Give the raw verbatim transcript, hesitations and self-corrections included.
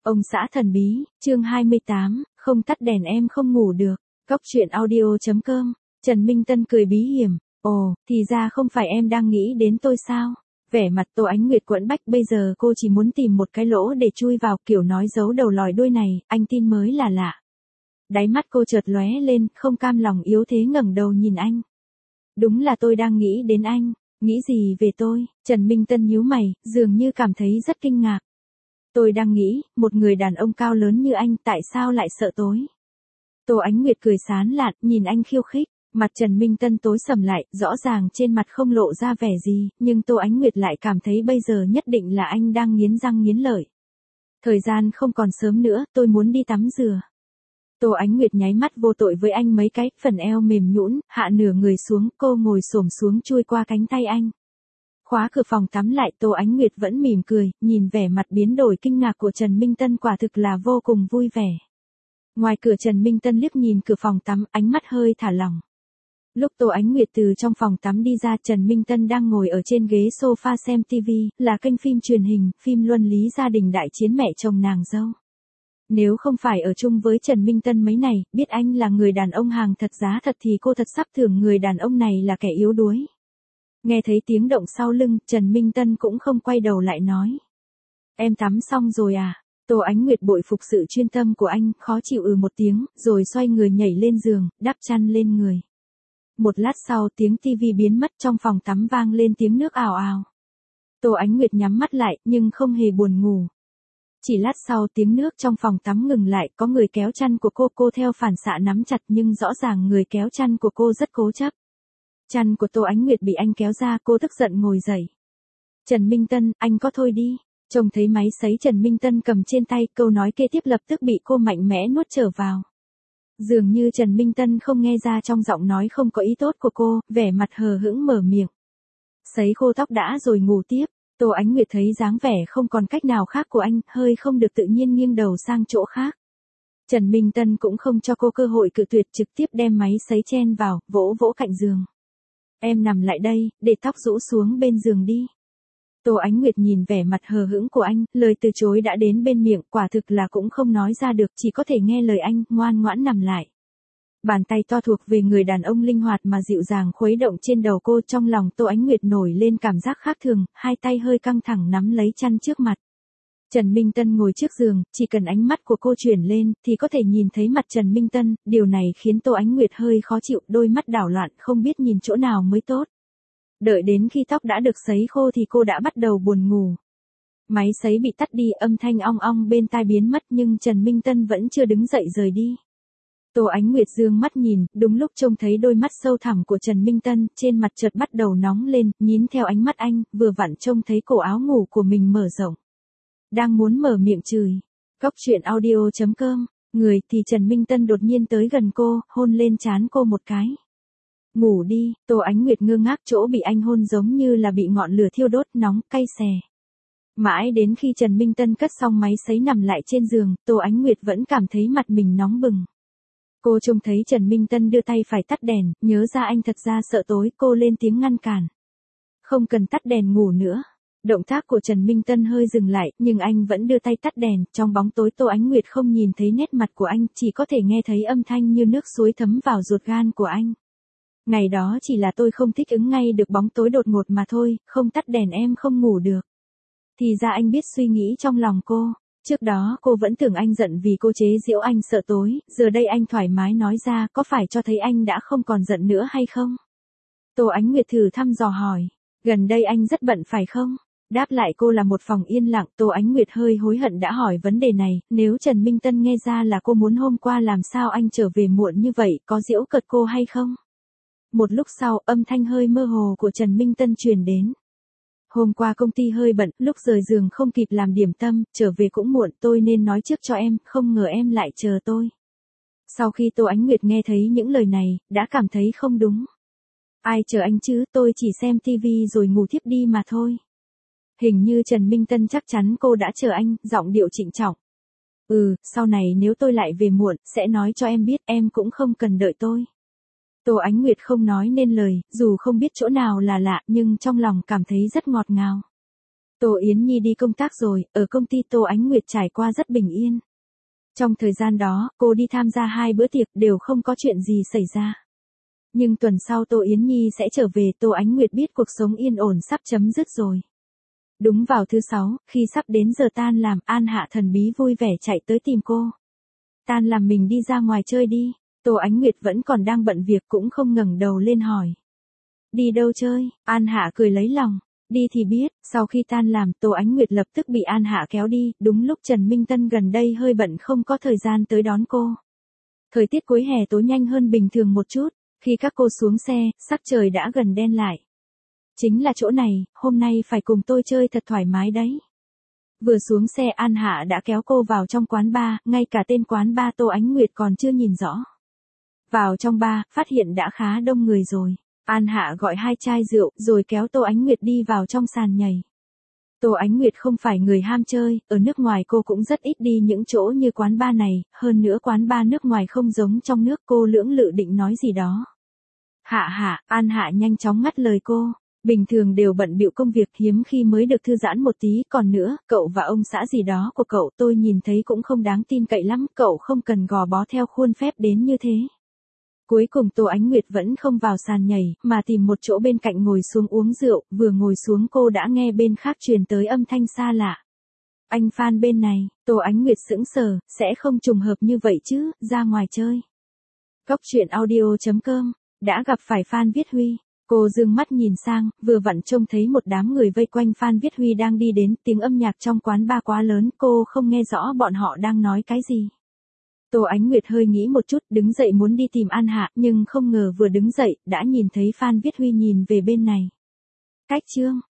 Ông xã thần bí, chương hai mươi tám, không tắt đèn em không ngủ được. Cóc truyện audio chấm com. Trần Minh Tân cười bí hiểm. Ồ, thì ra không phải em đang nghĩ đến tôi sao? Vẻ mặt Tô Ánh Nguyệt quẫn bách, bây giờ cô chỉ muốn tìm một cái lỗ để chui vào, kiểu nói giấu đầu lòi đuôi này, anh tin mới là lạ. Đáy mắt cô chợt lóe lên, không cam lòng yếu thế ngẩng đầu nhìn anh. Đúng là tôi đang nghĩ đến anh. Nghĩ gì về tôi? Trần Minh Tân nhíu mày, dường như cảm thấy rất kinh ngạc. Tôi đang nghĩ, một người đàn ông cao lớn như anh tại sao lại sợ tối? Tô Ánh Nguyệt cười sán lạn, nhìn anh khiêu khích. Mặt Trần Minh Tân tối sầm lại, rõ ràng trên mặt không lộ ra vẻ gì, nhưng Tô Ánh Nguyệt lại cảm thấy bây giờ nhất định là anh đang nghiến răng nghiến lợi. Thời gian không còn sớm nữa, tôi muốn đi tắm rửa. Tô Ánh Nguyệt nháy mắt vô tội với anh mấy cái, phần eo mềm nhũn, hạ nửa người xuống, cô ngồi xổm xuống chui qua cánh tay anh. Khóa cửa phòng tắm lại, Tô Ánh Nguyệt vẫn mỉm cười, nhìn vẻ mặt biến đổi kinh ngạc của Trần Minh Tân quả thực là vô cùng vui vẻ. Ngoài cửa Trần Minh Tân liếc nhìn cửa phòng tắm, ánh mắt hơi thả lỏng. Lúc Tô Ánh Nguyệt từ trong phòng tắm đi ra, Trần Minh Tân đang ngồi ở trên ghế sofa xem ti vi, là kênh phim truyền hình, phim luân lý gia đình đại chiến mẹ chồng nàng dâu. Nếu không phải ở chung với Trần Minh Tân mấy này, biết anh là người đàn ông hàng thật giá thật thì cô thật sắp tưởng người đàn ông này là kẻ yếu đuối. Nghe thấy tiếng động sau lưng, Trần Minh Tân cũng không quay đầu lại nói. Em tắm xong rồi à? Tô Ánh Nguyệt bội phục sự chuyên tâm của anh, khó chịu ừ một tiếng, rồi xoay người nhảy lên giường, đắp chăn lên người. Một lát sau tiếng tivi biến mất, trong phòng tắm vang lên tiếng nước ào ào. Tô Ánh Nguyệt nhắm mắt lại, nhưng không hề buồn ngủ. Chỉ lát sau tiếng nước trong phòng tắm ngừng lại, có người kéo chăn của cô, cô theo phản xạ nắm chặt nhưng rõ ràng người kéo chăn của cô rất cố chấp. Chăn của Tô Ánh Nguyệt bị anh kéo ra, cô tức giận ngồi dậy. Trần Minh Tân, anh có thôi đi. Trông thấy máy sấy Trần Minh Tân cầm trên tay, câu nói kế tiếp lập tức bị cô mạnh mẽ nuốt trở vào. Dường như Trần Minh Tân không nghe ra trong giọng nói không có ý tốt của cô, vẻ mặt hờ hững mở miệng. Sấy khô tóc đã rồi ngủ tiếp. Tô Ánh Nguyệt thấy dáng vẻ không còn cách nào khác của anh, hơi không được tự nhiên nghiêng đầu sang chỗ khác. Trần Minh Tân cũng không cho cô cơ hội cự tuyệt, trực tiếp đem máy sấy chen vào, vỗ vỗ cạnh giường. Em nằm lại đây, để tóc rũ xuống bên giường đi. Tô Ánh Nguyệt nhìn vẻ mặt hờ hững của anh, lời từ chối đã đến bên miệng, quả thực là cũng không nói ra được, chỉ có thể nghe lời anh, ngoan ngoãn nằm lại. Bàn tay to thuộc về người đàn ông linh hoạt mà dịu dàng khuấy động trên đầu cô, trong lòng Tô Ánh Nguyệt nổi lên cảm giác khác thường, hai tay hơi căng thẳng nắm lấy chăn trước mặt. Trần Minh Tân ngồi trước giường, chỉ cần ánh mắt của cô chuyển lên, thì có thể nhìn thấy mặt Trần Minh Tân, điều này khiến Tô Ánh Nguyệt hơi khó chịu, đôi mắt đảo loạn, không biết nhìn chỗ nào mới tốt. Đợi đến khi tóc đã được sấy khô thì cô đã bắt đầu buồn ngủ. Máy sấy bị tắt đi, âm thanh ong ong bên tai biến mất nhưng Trần Minh Tân vẫn chưa đứng dậy rời đi. Tô Ánh Nguyệt dương mắt nhìn, đúng lúc trông thấy đôi mắt sâu thẳm của Trần Minh Tân, trên mặt chợt bắt đầu nóng lên, nhín theo ánh mắt anh, vừa vặn trông thấy cổ áo ngủ của mình mở rộng. Đang muốn mở miệng chửi. Cóc truyện audio chấm com. Người thì Trần Minh Tân đột nhiên tới gần cô, hôn lên trán cô một cái. Ngủ đi. Tô Ánh Nguyệt ngơ ngác, chỗ bị anh hôn giống như là bị ngọn lửa thiêu đốt, nóng, cay xè. Mãi đến khi Trần Minh Tân cất xong máy sấy nằm lại trên giường, Tô Ánh Nguyệt vẫn cảm thấy mặt mình nóng bừng. Cô trông thấy Trần Minh Tân đưa tay phải tắt đèn, nhớ ra anh thật ra sợ tối, cô lên tiếng ngăn cản. Không cần tắt đèn ngủ nữa. Động tác của Trần Minh Tân hơi dừng lại, nhưng anh vẫn đưa tay tắt đèn, trong bóng tối Tô Ánh Nguyệt không nhìn thấy nét mặt của anh, chỉ có thể nghe thấy âm thanh như nước suối thấm vào ruột gan của anh. Ngày đó chỉ là tôi không thích ứng ngay được bóng tối đột ngột mà thôi, không tắt đèn em không ngủ được. Thì ra anh biết suy nghĩ trong lòng cô. Trước đó cô vẫn tưởng anh giận vì cô chế giễu anh sợ tối, giờ đây anh thoải mái nói ra, có phải cho thấy anh đã không còn giận nữa hay không? Tô Ánh Nguyệt thử thăm dò hỏi, gần đây anh rất bận phải không? Đáp lại cô là một phòng yên lặng. Tô Ánh Nguyệt hơi hối hận đã hỏi vấn đề này, nếu Trần Minh Tân nghe ra là cô muốn hôm qua làm sao anh trở về muộn như vậy, có giễu cợt cô hay không? Một lúc sau, âm thanh hơi mơ hồ của Trần Minh Tân truyền đến. Hôm qua công ty hơi bận, lúc rời giường không kịp làm điểm tâm, trở về cũng muộn, tôi nên nói trước cho em, không ngờ em lại chờ tôi. Sau khi Tô Ánh Nguyệt nghe thấy những lời này, đã cảm thấy không đúng. Ai chờ anh chứ, tôi chỉ xem tivi rồi ngủ thiếp đi mà thôi. Hình như Trần Minh Tân chắc chắn cô đã chờ anh, giọng điệu trịnh trọng. Ừ, sau này nếu tôi lại về muộn, sẽ nói cho em biết, em cũng không cần đợi tôi. Tô Ánh Nguyệt không nói nên lời, dù không biết chỗ nào là lạ nhưng trong lòng cảm thấy rất ngọt ngào. Tô Yến Nhi đi công tác rồi, ở công ty Tô Ánh Nguyệt trải qua rất bình yên. Trong thời gian đó, cô đi tham gia hai bữa tiệc đều không có chuyện gì xảy ra. Nhưng tuần sau Tô Yến Nhi sẽ trở về, Tô Ánh Nguyệt biết cuộc sống yên ổn sắp chấm dứt rồi. Đúng vào thứ sáu, khi sắp đến giờ tan làm, An Hạ thần bí vui vẻ chạy tới tìm cô. Tan làm mình đi ra ngoài chơi đi. Tô Ánh Nguyệt vẫn còn đang bận việc cũng không ngẩng đầu lên hỏi. Đi đâu chơi? An Hạ cười lấy lòng. Đi thì biết. Sau khi tan làm, Tô Ánh Nguyệt lập tức bị An Hạ kéo đi, đúng lúc Trần Minh Tân gần đây hơi bận không có thời gian tới đón cô. Thời tiết cuối hè tối nhanh hơn bình thường một chút, khi các cô xuống xe, sắc trời đã gần đen lại. Chính là chỗ này, hôm nay phải cùng tôi chơi thật thoải mái đấy. Vừa xuống xe An Hạ đã kéo cô vào trong quán bar, ngay cả tên quán bar Tô Ánh Nguyệt còn chưa nhìn rõ. Vào trong bar, phát hiện đã khá đông người rồi. An Hạ gọi hai chai rượu, rồi kéo Tô Ánh Nguyệt đi vào trong sàn nhảy. Tô Ánh Nguyệt không phải người ham chơi, ở nước ngoài cô cũng rất ít đi những chỗ như quán bar này, hơn nữa quán bar nước ngoài không giống trong nước, cô lưỡng lự định nói gì đó. Hạ hạ, An Hạ nhanh chóng ngắt lời cô. Bình thường đều bận bịu công việc, hiếm khi mới được thư giãn một tí, còn nữa, cậu và ông xã gì đó của cậu tôi nhìn thấy cũng không đáng tin cậy lắm, cậu không cần gò bó theo khuôn phép đến như thế. Cuối cùng Tô Ánh Nguyệt vẫn không vào sàn nhảy, mà tìm một chỗ bên cạnh ngồi xuống uống rượu, vừa ngồi xuống cô đã nghe bên khác truyền tới âm thanh xa lạ. Anh Phan bên này, Tô Ánh Nguyệt sững sờ, sẽ không trùng hợp như vậy chứ, ra ngoài chơi. Góc truyện audio chấm com, đã gặp phải Phan Viết Huy. Cô dương mắt nhìn sang, vừa vặn trông thấy một đám người vây quanh Phan Viết Huy đang đi đến, tiếng âm nhạc trong quán bar quá lớn, cô không nghe rõ bọn họ đang nói cái gì. Tô Ánh Nguyệt hơi nghĩ một chút, đứng dậy muốn đi tìm An Hạ, nhưng không ngờ vừa đứng dậy, đã nhìn thấy Phan Viết Huy nhìn về bên này. Cách chương,